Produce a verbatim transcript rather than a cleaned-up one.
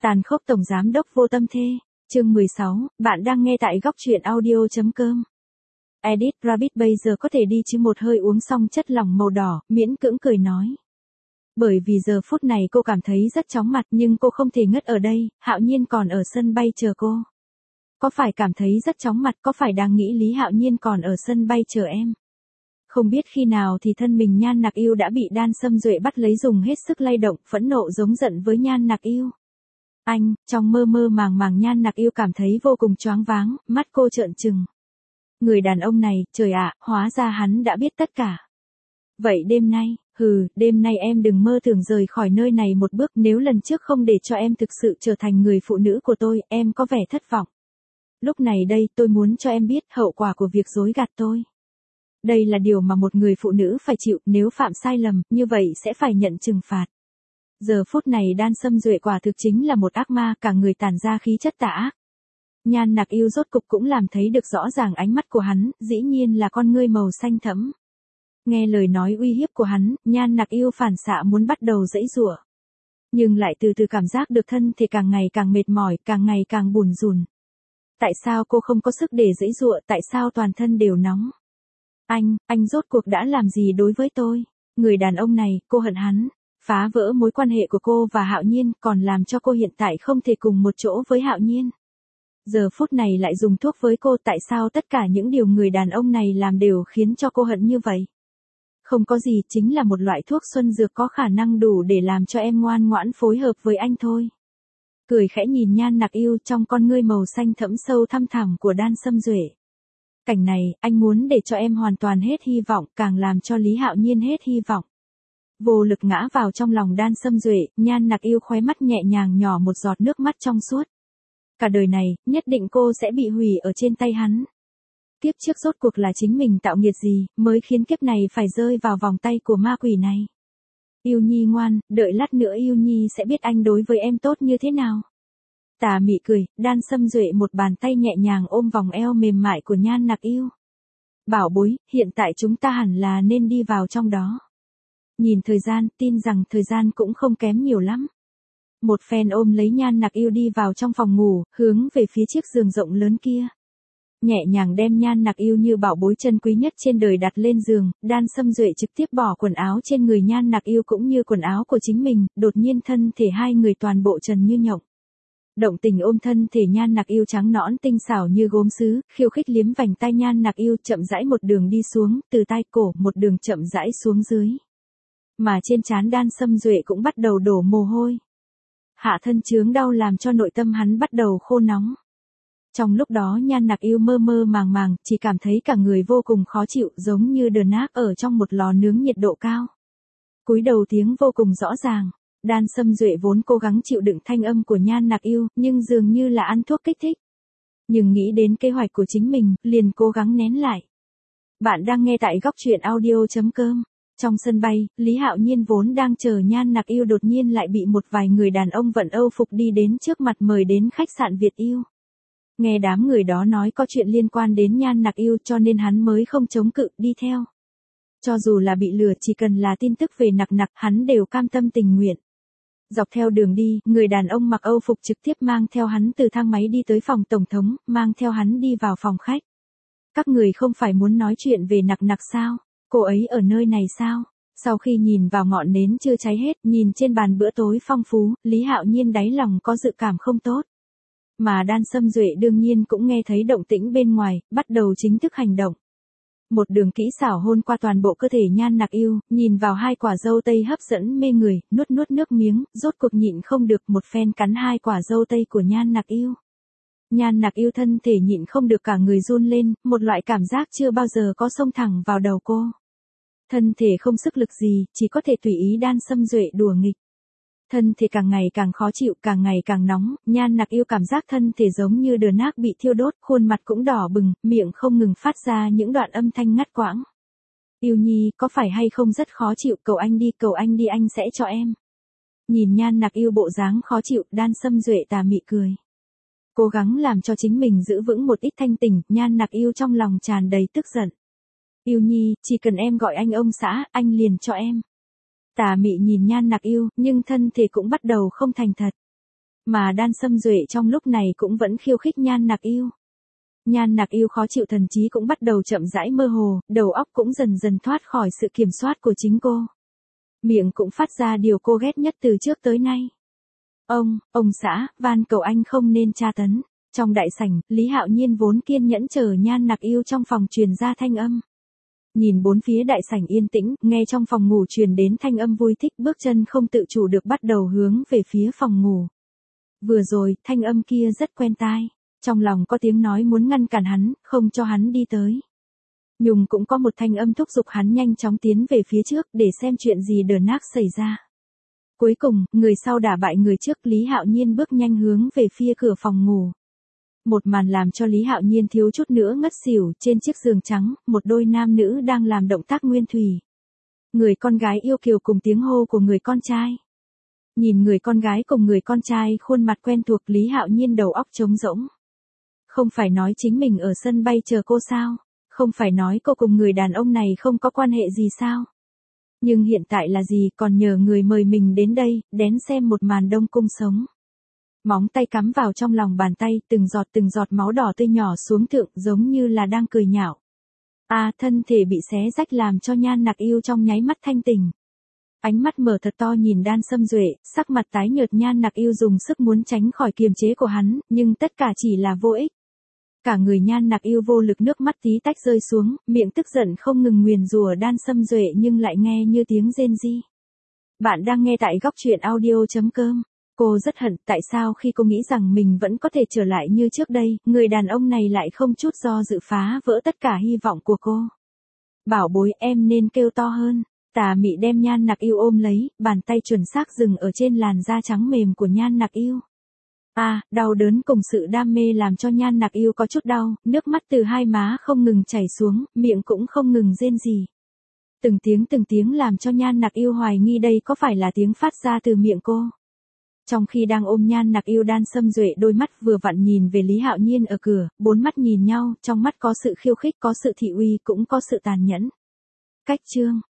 Tàn khốc tổng giám đốc vô tâm thê, chương mười sáu, bạn đang nghe tại góc truyện audio.com. Edit Rabbit bây giờ có thể đi chứ, một hơi uống xong chất lỏng màu đỏ, miễn cưỡng cười nói. Bởi vì giờ phút này cô cảm thấy rất chóng mặt nhưng cô không thể ngất ở đây, Hạo Nhiên còn ở sân bay chờ cô. Có phải cảm thấy rất chóng mặt, có phải đang nghĩ Lý Hạo Nhiên còn ở sân bay chờ em? Không biết khi nào thì thân mình Nhan Nặc Yêu đã bị Đan Sâm Duệ bắt lấy, dùng hết sức lay động, phẫn nộ giống giận với Nhan Nặc Yêu. Anh, trong mơ mơ màng màng Nhan Nặc Yêu cảm thấy vô cùng choáng váng, mắt cô trợn trừng. Người đàn ông này, trời ạ, hóa ra hắn đã biết tất cả. Vậy đêm nay, hừ, đêm nay em đừng mơ tưởng rời khỏi nơi này một bước, nếu lần trước không để cho em thực sự trở thành người phụ nữ của tôi, em có vẻ thất vọng. Lúc này đây tôi muốn cho em biết hậu quả của việc dối gạt tôi. Đây là điều mà một người phụ nữ phải chịu, nếu phạm sai lầm, như vậy sẽ phải nhận trừng phạt. Giờ phút này Đan Sâm Duệ quả thực chính là một ác ma, cả người tản ra khí chất tà ác. Nhan Nặc Yêu rốt cục cũng làm thấy được rõ ràng ánh mắt của hắn, dĩ nhiên là con ngươi màu xanh thẫm. Nghe lời nói uy hiếp của hắn, Nhan Nặc Yêu phản xạ muốn bắt đầu giãy giụa. Nhưng lại từ từ cảm giác được thân thể càng ngày càng mệt mỏi, càng ngày càng bủn rủn. Tại sao cô không có sức để giãy giụa, tại sao toàn thân đều nóng? Anh, anh rốt cuộc đã làm gì đối với tôi? Người đàn ông này, cô hận hắn, phá vỡ mối quan hệ của cô và Hạo Nhiên, còn làm cho cô hiện tại không thể cùng một chỗ với Hạo Nhiên. Giờ phút này lại dùng thuốc với cô, tại sao tất cả những điều người đàn ông này làm đều khiến cho cô hận như vậy? Không có gì, chính là một loại thuốc xuân dược có khả năng đủ để làm cho em ngoan ngoãn phối hợp với anh thôi. Cười khẽ nhìn Nhan Nặc Yêu trong con ngươi màu xanh thẫm sâu thăm thẳm của Đan Sâm Duệ. Cảnh này, anh muốn để cho em hoàn toàn hết hy vọng, càng làm cho Lý Hạo Nhiên hết hy vọng. Vô lực ngã vào trong lòng Đan Sâm Duệ, Nhan Nặc Yêu khóe mắt nhẹ nhàng nhỏ một giọt nước mắt trong suốt. Cả đời này, nhất định cô sẽ bị hủy ở trên tay hắn. Kiếp trước rốt cuộc là chính mình tạo nghiệt gì, mới khiến kiếp này phải rơi vào vòng tay của ma quỷ này. Yêu Nhi ngoan, đợi lát nữa Yêu Nhi sẽ biết anh đối với em tốt như thế nào. Tà mị cười, Đan Sâm Duệ một bàn tay nhẹ nhàng ôm vòng eo mềm mại của Nhan Nặc Yêu. Bảo bối, hiện tại chúng ta hẳn là nên đi vào trong đó. Nhìn thời gian, tin rằng thời gian cũng không kém nhiều lắm. Một phen ôm lấy Nhan Nặc Yêu đi vào trong phòng ngủ, hướng về phía chiếc giường rộng lớn kia. Nhẹ nhàng đem Nhan Nặc Yêu như bảo bối chân quý nhất trên đời đặt lên giường, Đan Sâm Duệ trực tiếp bỏ quần áo trên người Nhan Nặc Yêu cũng như quần áo của chính mình, đột nhiên thân thể hai người toàn bộ trần như nhộng. Động tình ôm thân thể Nhan Nặc Yêu trắng nõn tinh xảo như gốm sứ, khiêu khích liếm vành tai Nhan Nặc Yêu, chậm rãi một đường đi xuống, từ tai cổ một đường chậm rãi xuống dưới. Mà trên trán Đan Sâm Duệ cũng bắt đầu đổ mồ hôi. Hạ thân chướng đau làm cho nội tâm hắn bắt đầu khô nóng. Trong lúc đó Nhan Nặc Yêu mơ mơ màng màng, chỉ cảm thấy cả người vô cùng khó chịu, giống như đờn ác ở trong một lò nướng nhiệt độ cao. Cúi đầu tiếng vô cùng rõ ràng. Đan Sâm Duệ vốn cố gắng chịu đựng thanh âm của Nhan Nặc Yêu, nhưng dường như là ăn thuốc kích thích. Nhưng nghĩ đến kế hoạch của chính mình, liền cố gắng nén lại. Bạn đang nghe tại góc truyện audio.com. Trong sân bay, Lý Hạo Nhiên vốn đang chờ Nhan Nặc Yêu đột nhiên lại bị một vài người đàn ông vận Âu phục đi đến trước mặt mời đến khách sạn Việt Yêu. Nghe đám người đó nói có chuyện liên quan đến Nhan Nặc Yêu cho nên hắn mới không chống cự đi theo. Cho dù là bị lừa, chỉ cần là tin tức về Nặc Nặc, hắn đều cam tâm tình nguyện. Dọc theo đường đi, người đàn ông mặc Âu phục trực tiếp mang theo hắn từ thang máy đi tới phòng tổng thống, mang theo hắn đi vào phòng khách. Các người không phải muốn nói chuyện về Nặc Nặc sao? Cô ấy ở nơi này sao? Sau khi nhìn vào ngọn nến chưa cháy hết, nhìn trên bàn bữa tối phong phú, Lý Hạo Nhiên đáy lòng có dự cảm không tốt. Mà Đan Sâm Duệ đương nhiên cũng nghe thấy động tĩnh bên ngoài, bắt đầu chính thức hành động. Một đường kỹ xảo hôn qua toàn bộ cơ thể Nhan Nặc Yêu, nhìn vào hai quả dâu tây hấp dẫn mê người, nuốt nuốt nước miếng, rốt cuộc nhịn không được một phen cắn hai quả dâu tây của Nhan Nặc Yêu. Nhan Nặc Yêu thân thể nhịn không được cả người run lên, một loại cảm giác chưa bao giờ có xông thẳng vào đầu cô. Thân thể không sức lực gì, chỉ có thể tùy ý Đan Sâm Duệ đùa nghịch. Thân thể càng ngày càng khó chịu, càng ngày càng nóng, Nhan Nặc Yêu cảm giác thân thể giống như đờn ác bị thiêu đốt, khuôn mặt cũng đỏ bừng, miệng không ngừng phát ra những đoạn âm thanh ngắt quãng. Yêu Nhi, có phải hay không rất khó chịu, cầu anh đi, cầu anh đi, anh sẽ cho em. Nhìn Nhan Nặc Yêu bộ dáng khó chịu, Đan Sâm Duệ tà mị cười. Cố gắng làm cho chính mình giữ vững một ít thanh tỉnh, Nhan Nặc Yêu trong lòng tràn đầy tức giận. Yêu Nhi, chỉ cần em gọi anh ông xã, anh liền cho em. Tà mị nhìn Nhan Nặc Yêu, nhưng thân thể cũng bắt đầu không thành thật. Mà Đan Sâm Duệ trong lúc này cũng vẫn khiêu khích Nhan Nặc Yêu. Nhan Nặc Yêu khó chịu, thần trí cũng bắt đầu chậm rãi mơ hồ, đầu óc cũng dần dần thoát khỏi sự kiểm soát của chính cô. Miệng cũng phát ra điều cô ghét nhất từ trước tới nay. Ông, ông xã, van cầu anh không nên tra tấn. Trong đại sảnh, Lý Hạo Nhiên vốn kiên nhẫn chờ Nhan Nặc Yêu trong phòng truyền ra thanh âm. Nhìn bốn phía đại sảnh yên tĩnh, nghe trong phòng ngủ truyền đến thanh âm vui thích, bước chân không tự chủ được bắt đầu hướng về phía phòng ngủ. Vừa rồi, thanh âm kia rất quen tai. Trong lòng có tiếng nói muốn ngăn cản hắn, không cho hắn đi tới. Nhưng cũng có một thanh âm thúc giục hắn nhanh chóng tiến về phía trước để xem chuyện gì đờ nác xảy ra. Cuối cùng, người sau đả bại người trước, Lý Hạo Nhiên bước nhanh hướng về phía cửa phòng ngủ. Một màn làm cho Lý Hạo Nhiên thiếu chút nữa ngất xỉu. Trên chiếc giường trắng, một đôi nam nữ đang làm động tác nguyên thủy. Người con gái yêu kiều cùng tiếng hô của người con trai. Nhìn người con gái cùng người con trai khuôn mặt quen thuộc, Lý Hạo Nhiên đầu óc trống rỗng. Không phải nói chính mình ở sân bay chờ cô sao? Không phải nói cô cùng người đàn ông này không có quan hệ gì sao? Nhưng hiện tại là gì, còn nhờ người mời mình đến đây, đến xem một màn đông cung sống. Móng tay cắm vào trong lòng bàn tay, từng giọt từng giọt máu đỏ tươi nhỏ xuống thượng, giống như là đang cười nhạo. À, thân thể bị xé rách làm cho Nhan Nặc Yêu trong nháy mắt thanh tỉnh. Ánh mắt mở thật to nhìn Đan Sâm Duệ, sắc mặt tái nhợt, Nhan Nặc Yêu dùng sức muốn tránh khỏi kiềm chế của hắn, nhưng tất cả chỉ là vô ích. Cả người Nhan Nặc Yêu vô lực, nước mắt tí tách rơi xuống, miệng tức giận không ngừng nguyền rủa Đan Sâm Duệ nhưng lại nghe như tiếng rên ri. Bạn đang nghe tại góc truyện audio chấm com. Cô rất hận, tại sao khi cô nghĩ rằng mình vẫn có thể trở lại như trước đây, người đàn ông này lại không chút do dự phá vỡ tất cả hy vọng của cô. Bảo bối, em nên kêu to hơn. Tà mị đem Nhan Nặc Yêu ôm lấy, bàn tay chuẩn xác dừng ở trên làn da trắng mềm của Nhan Nặc Yêu. À, đau đớn cùng sự đam mê làm cho Nhan Nặc Yêu có chút đau, nước mắt từ hai má không ngừng chảy xuống, miệng cũng không ngừng rên rỉ. Từng tiếng từng tiếng làm cho Nhan Nặc Yêu hoài nghi đây có phải là tiếng phát ra từ miệng cô. Trong khi đang ôm Nhan Nặc Yêu, Đan Sâm Duệ đôi mắt vừa vặn nhìn về Lý Hạo Nhiên ở cửa, bốn mắt nhìn nhau, trong mắt có sự khiêu khích, có sự thị uy, cũng có sự tàn nhẫn. Cách chương